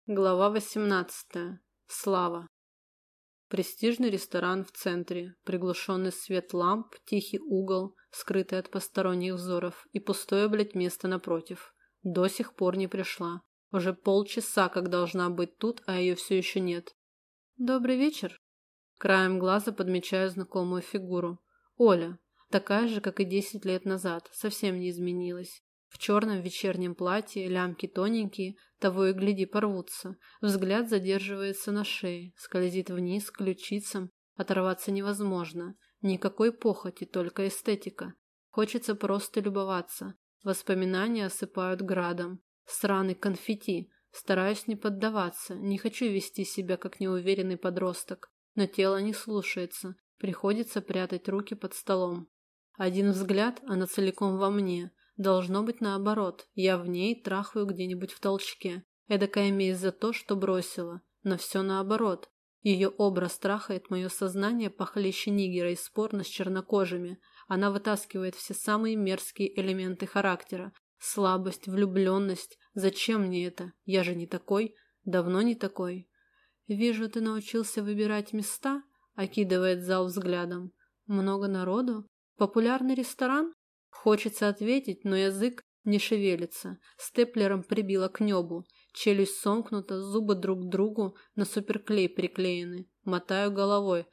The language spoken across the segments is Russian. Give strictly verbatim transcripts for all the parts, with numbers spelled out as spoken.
Глава восемнадцатая. Слава. Престижный ресторан в центре, приглушенный свет ламп, тихий угол, скрытый от посторонних взоров, и пустое, блядь, место напротив. До сих пор не пришла. Уже полчаса, как должна быть тут, а ее все еще нет. Добрый вечер. Краем глаза подмечаю знакомую фигуру. Оля. Такая же, как и десять лет назад, совсем не изменилась. В черном вечернем платье, лямки тоненькие, того и гляди порвутся. Взгляд задерживается на шее, скользит вниз к ключицам. Оторваться невозможно. Никакой похоти, только эстетика. Хочется просто любоваться. Воспоминания осыпают градом. Сраный конфетти. Стараюсь не поддаваться, не хочу вести себя как неуверенный подросток. Но тело не слушается. Приходится прятать руки под столом. Один взгляд, она целиком во мне. Должно быть наоборот, я в ней трахаю где-нибудь в толчке. Эдакая месть за то, что бросила. Но все наоборот. Ее образ трахает мое сознание похлеще нигера из порно с чернокожими. Она вытаскивает все самые мерзкие элементы характера. Слабость, влюбленность. Зачем мне это? Я же не такой. Давно не такой. Вижу, ты научился выбирать места, окидывает зал взглядом. Много народу? Популярный ресторан? Хочется ответить, но язык не шевелится. Степлером прибило к небу. Челюсть сомкнута, зубы друг к другу на суперклей приклеены. Мотаю головой.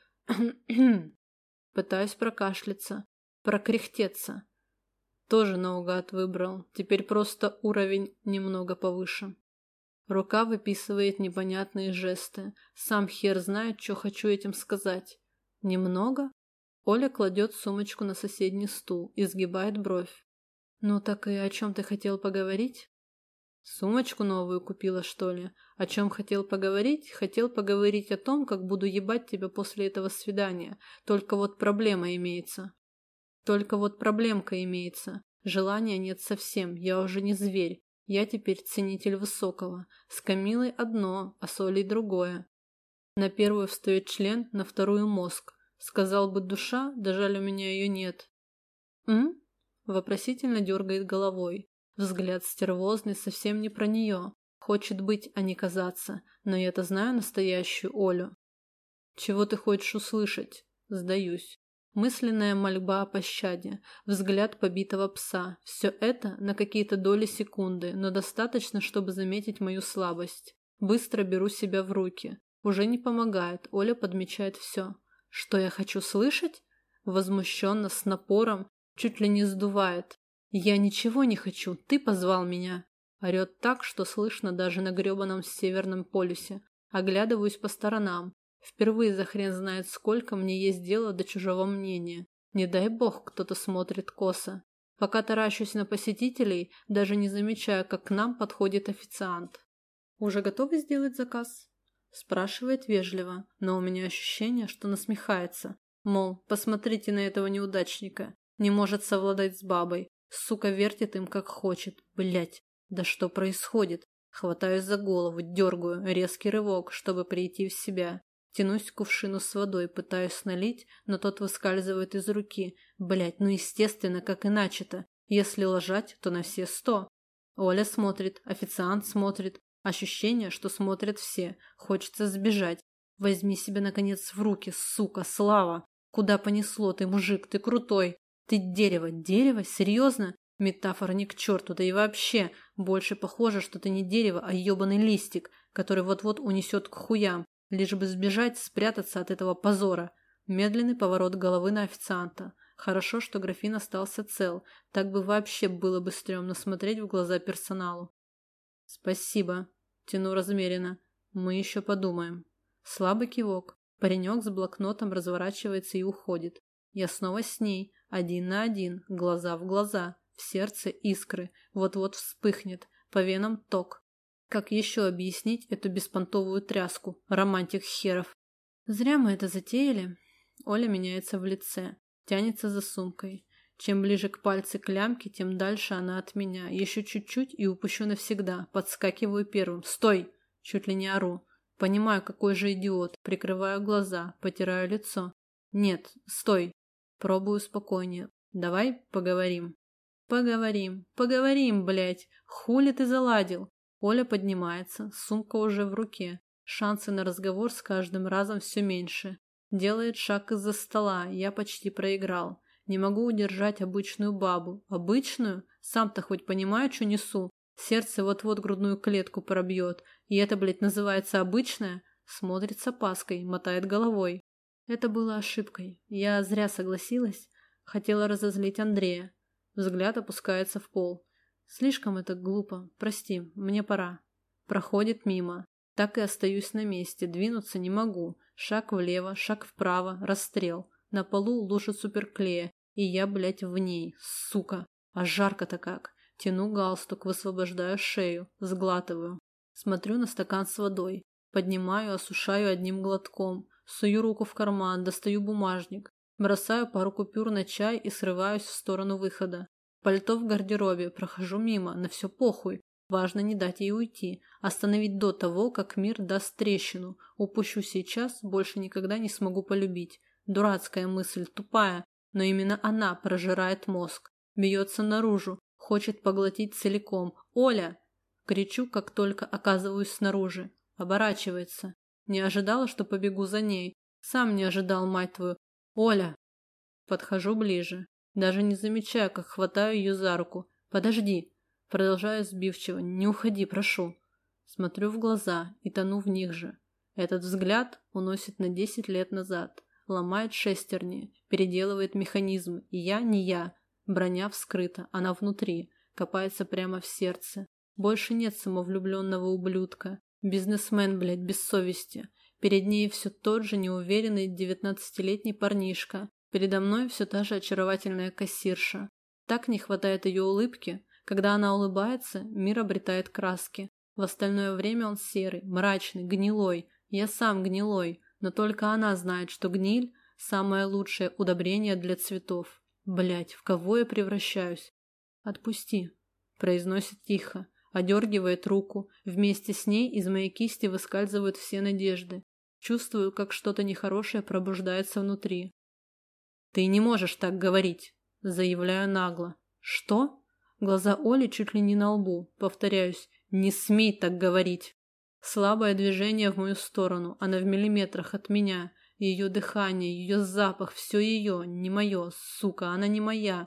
Пытаюсь прокашляться, прокряхтеться. Тоже наугад выбрал. Теперь просто уровень немного повыше. Рука выписывает непонятные жесты. Сам хер знает, что хочу этим сказать. Немного? Оля кладет сумочку на соседний стул и сгибает бровь. «Ну так и о чем ты хотел поговорить?» «Сумочку новую купила, что ли? О чем хотел поговорить? Хотел поговорить о том, как буду ебать тебя после этого свидания. Только вот проблема имеется. Только вот проблемка имеется. Желания нет совсем, я уже не зверь. Я теперь ценитель высокого. С Камилой одно, а с Олей другое. На первую встает член, на вторую мозг. Сказал бы душа, да жаль, у меня ее нет. М? Вопросительно дергает головой. Взгляд стервозный, совсем не про нее. Хочет быть, а не казаться. Но я-то знаю настоящую Олю. Чего ты хочешь услышать? Сдаюсь. Мысленная мольба о пощаде. Взгляд побитого пса. Все это на какие-то доли секунды, но достаточно, чтобы заметить мою слабость. Быстро беру себя в руки. Уже не помогает. Оля подмечает все. Что я хочу слышать? Возмущенно, с напором, чуть ли не сдувает. Я ничего не хочу, ты позвал меня. Орет так, что слышно даже на гребаном Северном полюсе. Оглядываюсь по сторонам. Впервые за хрен знает сколько мне есть дело до чужого мнения. Не дай бог кто-то смотрит косо. Пока таращусь на посетителей, даже не замечая, как к нам подходит официант. Уже готовы сделать заказ? Спрашивает вежливо, но у меня ощущение, что насмехается. Мол, посмотрите на этого неудачника. Не может совладать с бабой. Сука вертит им как хочет. Блять, да что происходит? Хватаюсь за голову, дергаю, резкий рывок, чтобы прийти в себя. Тянусь к кувшину с водой, пытаюсь налить, но тот выскальзывает из руки. Блять, ну естественно, как иначе-то? Если лажать, то на все сто. Оля смотрит, официант смотрит. Ощущение, что смотрят все. Хочется сбежать. Возьми себя, наконец, в руки, сука, Слава. Куда понесло? Ты мужик, ты крутой. Ты дерево. Дерево? Серьезно? Метафора ни к черту. Да и вообще, больше похоже, что ты не дерево, а ебаный листик, который вот-вот унесет к хуям, лишь бы сбежать, спрятаться от этого позора. Медленный поворот головы на официанта. Хорошо, что графин остался цел. Так бы вообще было бы стрёмно смотреть в глаза персоналу. «Спасибо», – тяну размеренно. «Мы еще подумаем». Слабый кивок. Паренек с блокнотом разворачивается и уходит. Я снова с ней, один на один, глаза в глаза. В сердце искры. Вот-вот вспыхнет. По венам ток. Как еще объяснить эту беспонтовую тряску? Романтик херов. Зря мы это затеяли. Оля меняется в лице. Тянется за сумкой. Чем ближе к пальце к лямке, тем дальше она от меня. Еще чуть-чуть и упущу навсегда. Подскакиваю первым. «Стой!» Чуть ли не ору. Понимаю, какой же идиот. Прикрываю глаза, потираю лицо. «Нет, стой!» Пробую спокойнее. «Давай поговорим». «Поговорим, поговорим, блядь. Хули ты заладил?» Оля поднимается, сумка уже в руке. Шансы на разговор с каждым разом все меньше. Делает шаг из-за стола, я почти проиграл. Не могу удержать обычную бабу. Обычную? Сам-то хоть понимаю, что несу? Сердце вот-вот грудную клетку пробьет. И это, блядь, называется обычная? Смотрит с опаской, мотает головой. Это было ошибкой. Я зря согласилась. Хотела разозлить Андрея. Взгляд опускается в пол. Слишком это глупо. Прости, мне пора. Проходит мимо. Так и остаюсь на месте. Двинуться не могу. Шаг влево, шаг вправо. Расстрел. На полу лужа суперклея. И я, блядь, в ней. Сука. А жарко-то как. Тяну галстук, высвобождаю шею. Сглатываю. Смотрю на стакан с водой. Поднимаю, осушаю одним глотком. Сую руку в карман, достаю бумажник. Бросаю пару купюр на чай и срываюсь в сторону выхода. Пальто в гардеробе, прохожу мимо, на все похуй. Важно не дать ей уйти, остановить до того, как мир даст трещину. Упущу сейчас, больше никогда не смогу полюбить. Дурацкая мысль, тупая, но именно она прожирает мозг. Бьется наружу, хочет поглотить целиком. «Оля!» Кричу, как только оказываюсь снаружи. Оборачивается. Не ожидала, что побегу за ней. Сам не ожидал, мать твою. «Оля!» Подхожу ближе. Даже не замечаю, как хватаю ее за руку. «Подожди!» Продолжаю сбивчиво. «Не уходи, прошу!» Смотрю в глаза и тону в них же. Этот взгляд уносит на десять лет назад. Ломает шестерни, переделывает механизмы. И я не я. Броня вскрыта, она внутри. Копается прямо в сердце. Больше нет самовлюбленного ублюдка. Бизнесмен, блядь, без совести. Перед ней все тот же неуверенный девятнадцатилетний парнишка. Передо мной все та же очаровательная кассирша. Так не хватает ее улыбки. Когда она улыбается, мир обретает краски. В остальное время он серый, мрачный, гнилой. Я сам гнилой, но только она знает, что гниль – самое лучшее удобрение для цветов. Блядь, в кого я превращаюсь? «Отпусти», – произносит тихо, одергивает руку. Вместе с ней из моей кисти выскальзывают все надежды. Чувствую, как что-то нехорошее пробуждается внутри. «Ты не можешь так говорить», – заявляю нагло. «Что?» Глаза Оли чуть ли не на лбу. Повторяюсь, не смей так говорить. Слабое движение в мою сторону, она в миллиметрах от меня. Ее дыхание, ее запах, все ее, не мое, сука, она не моя.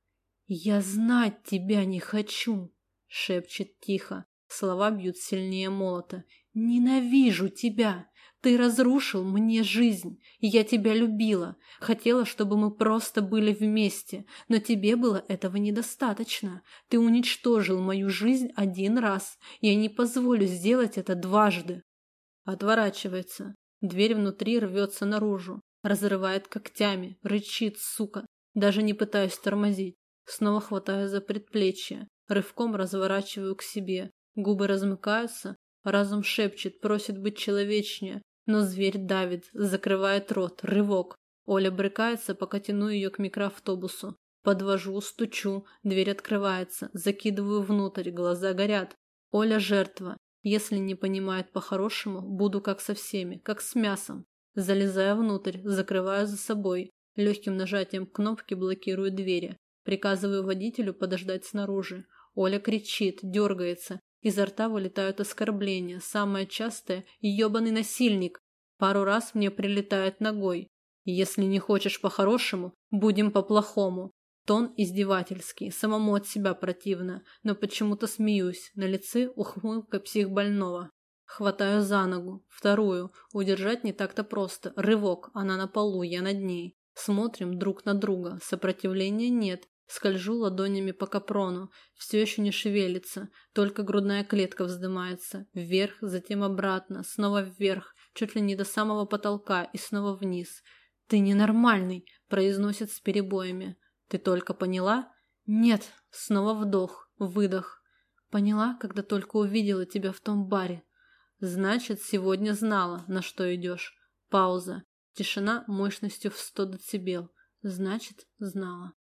«Я знать тебя не хочу», — шепчет тихо. Слова бьют сильнее молота. «Ненавижу тебя! Ты разрушил мне жизнь, и я тебя любила. Хотела, чтобы мы просто были вместе, но тебе было этого недостаточно. Ты уничтожил мою жизнь один раз, и я не позволю сделать это дважды». Отворачивается. Дверь внутри рвется наружу, разрывает когтями, рычит, сука. Даже не пытаюсь тормозить. Снова хватаю за предплечье, рывком разворачиваю к себе. Губы размыкаются, разум шепчет, просит быть человечнее, но зверь давит, закрывает рот, рывок. Оля брыкается, пока тяну ее к микроавтобусу. Подвожу, стучу, дверь открывается, закидываю внутрь, глаза горят. Оля жертва. Если не понимает по-хорошему, буду как со всеми, как с мясом. Залезаю внутрь, закрываю за собой. Легким нажатием кнопки блокирую двери. Приказываю водителю подождать снаружи. Оля кричит, дергается. Изо рта вылетают оскорбления. Самое частое – ебаный насильник. Пару раз мне прилетает ногой. Если не хочешь по-хорошему, будем по-плохому. Тон издевательский, самому от себя противно, но почему-то смеюсь. На лице ухмылка психбольного. Хватаю за ногу, вторую. Удержать не так-то просто. Рывок, она на полу, я над ней. Смотрим друг на друга. Сопротивления нет. Скольжу ладонями по капрону. Все еще не шевелится. Только грудная клетка вздымается. Вверх, затем обратно. Снова вверх. Чуть ли не до самого потолка. И снова вниз. «Ты ненормальный», – произносит с перебоями. «Ты только поняла?» «Нет». Снова вдох, выдох. «Поняла, когда только увидела тебя в том баре». «Значит, сегодня знала, на что идешь». Пауза. Тишина мощностью в сто децибел. «Значит, знала».